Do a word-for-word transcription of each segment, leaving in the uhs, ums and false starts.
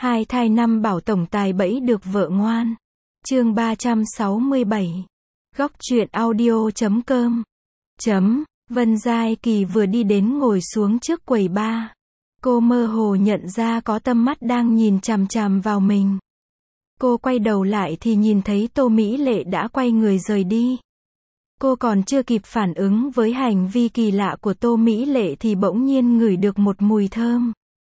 Hai thai năm bảo tổng tài bẫy được vợ ngoan. Chương ba trăm sáu mươi bảy. Góc truyện audio chấm com. Chấm. Vân Giai Kỳ vừa đi đến ngồi xuống trước quầy bar. Cô mơ hồ nhận ra có tâm mắt đang nhìn chằm chằm vào mình. Cô quay đầu lại thì nhìn thấy Tô Mỹ Lệ đã quay người rời đi. Cô còn chưa kịp phản ứng với hành vi kỳ lạ của Tô Mỹ Lệ thì bỗng nhiên ngửi được một mùi thơm.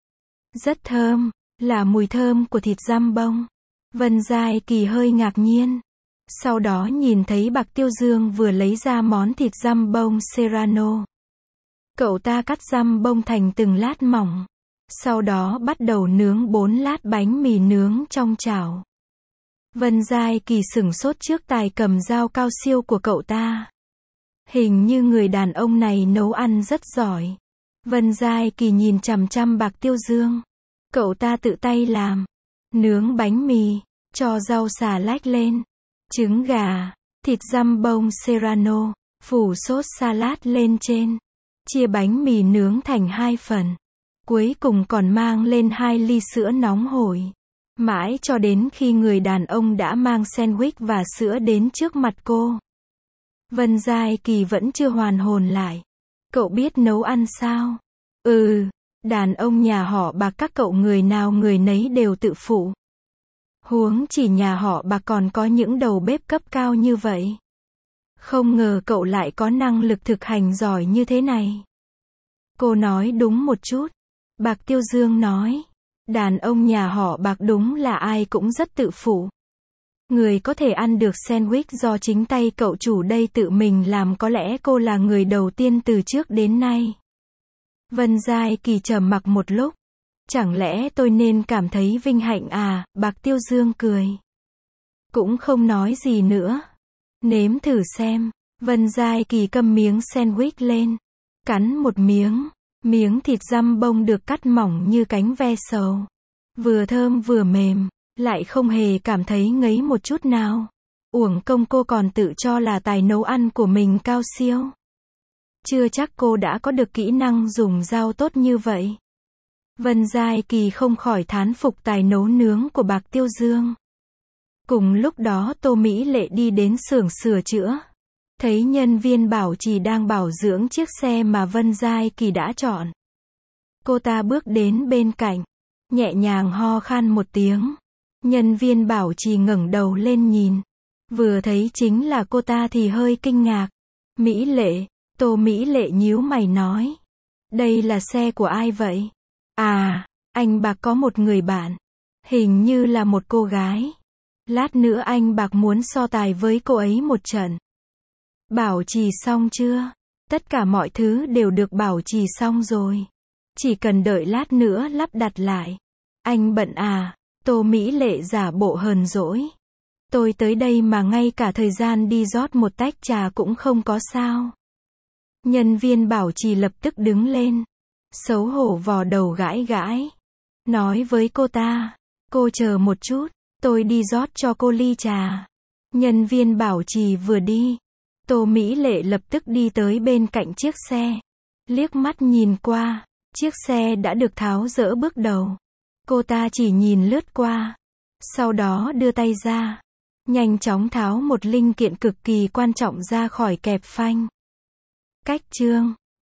Rất thơm, là mùi thơm của thịt dăm bông. Vân Giai Kỳ hơi ngạc nhiên. Sau đó nhìn thấy Bạc Tiêu Dương vừa lấy ra món thịt dăm bông Serrano. Cậu ta cắt dăm bông thành từng lát mỏng. Sau đó bắt đầu nướng bốn lát bánh mì nướng trong chảo. Vân Giai Kỳ sửng sốt trước tài cầm dao cao siêu của cậu ta. Hình như người đàn ông này nấu ăn rất giỏi. Vân Giai Kỳ nhìn chằm chằm Bạc Tiêu Dương. Cậu ta tự tay làm. Nướng bánh mì, cho rau xà lách lên. Trứng gà, thịt dăm bông Serrano, phủ sốt salad lên trên. Chia bánh mì nướng thành hai phần. Cuối cùng còn mang lên hai ly sữa nóng hổi. Mãi cho đến khi người đàn ông đã mang sandwich và sữa đến trước mặt cô. Vân Giai Kỳ vẫn chưa hoàn hồn lại. Cậu biết nấu ăn sao? Ừ, đàn ông nhà họ Bạc các cậu người nào người nấy đều tự phụ. Huống chỉ nhà họ Bạc còn có những đầu bếp cấp cao như vậy. Không ngờ cậu lại có năng lực thực hành giỏi như thế này. Cô nói đúng một chút. Bạc Tiêu Dương nói. Đàn ông nhà họ Bạc đúng là ai cũng rất tự phụ. Người có thể ăn được sandwich do chính tay cậu chủ đây tự mình làm có lẽ cô là người đầu tiên từ trước đến nay. Vân Giai Kỳ trầm mặc một lúc. Chẳng lẽ tôi nên cảm thấy vinh hạnh à, Bạc Tiêu Dương cười. Cũng không nói gì nữa. Nếm thử xem. Vân Giai Kỳ cầm miếng sandwich lên. Cắn một miếng. Miếng thịt dăm bông được cắt mỏng như cánh ve sầu. Vừa thơm vừa mềm. Lại không hề cảm thấy ngấy một chút nào. Uổng công cô còn tự cho là tài nấu ăn của mình cao siêu. Chưa chắc cô đã có được kỹ năng dùng dao tốt như vậy. Vân Giai Kỳ không khỏi thán phục tài nấu nướng của Bạc Tiêu Dương. Cùng lúc đó Tô Mỹ Lệ đi đến xưởng sửa chữa. Thấy nhân viên bảo trì đang bảo dưỡng chiếc xe mà Vân Giai Kỳ đã chọn. Cô ta bước đến bên cạnh. Nhẹ nhàng ho khan một tiếng. Nhân viên bảo trì ngẩng đầu lên nhìn. Vừa thấy chính là cô ta thì hơi kinh ngạc. Mỹ Lệ, Tô Mỹ Lệ nhíu mày nói. Đây là xe của ai vậy? À, anh Bạc có một người bạn. Hình như là một cô gái. Lát nữa anh Bạc muốn so tài với cô ấy một trận. Bảo trì xong chưa? Tất cả mọi thứ đều được bảo trì xong rồi. Chỉ cần đợi lát nữa lắp đặt lại. Anh bận à? Tô Mỹ Lệ giả bộ hờn dỗi. Tôi tới đây mà ngay cả thời gian đi rót một tách trà cũng không có sao. Nhân viên bảo trì lập tức đứng lên. Xấu hổ vò đầu gãi gãi. Nói với cô ta. Cô chờ một chút. Tôi đi rót cho cô ly trà. Nhân viên bảo trì vừa đi. Tô Mỹ Lệ lập tức đi tới bên cạnh chiếc xe. Liếc mắt nhìn qua. Chiếc xe đã được tháo dỡ bước đầu. Cô ta chỉ nhìn lướt qua. Sau đó đưa tay ra. Nhanh chóng tháo một linh kiện cực kỳ quan trọng ra khỏi kẹp phanh. Cách chương.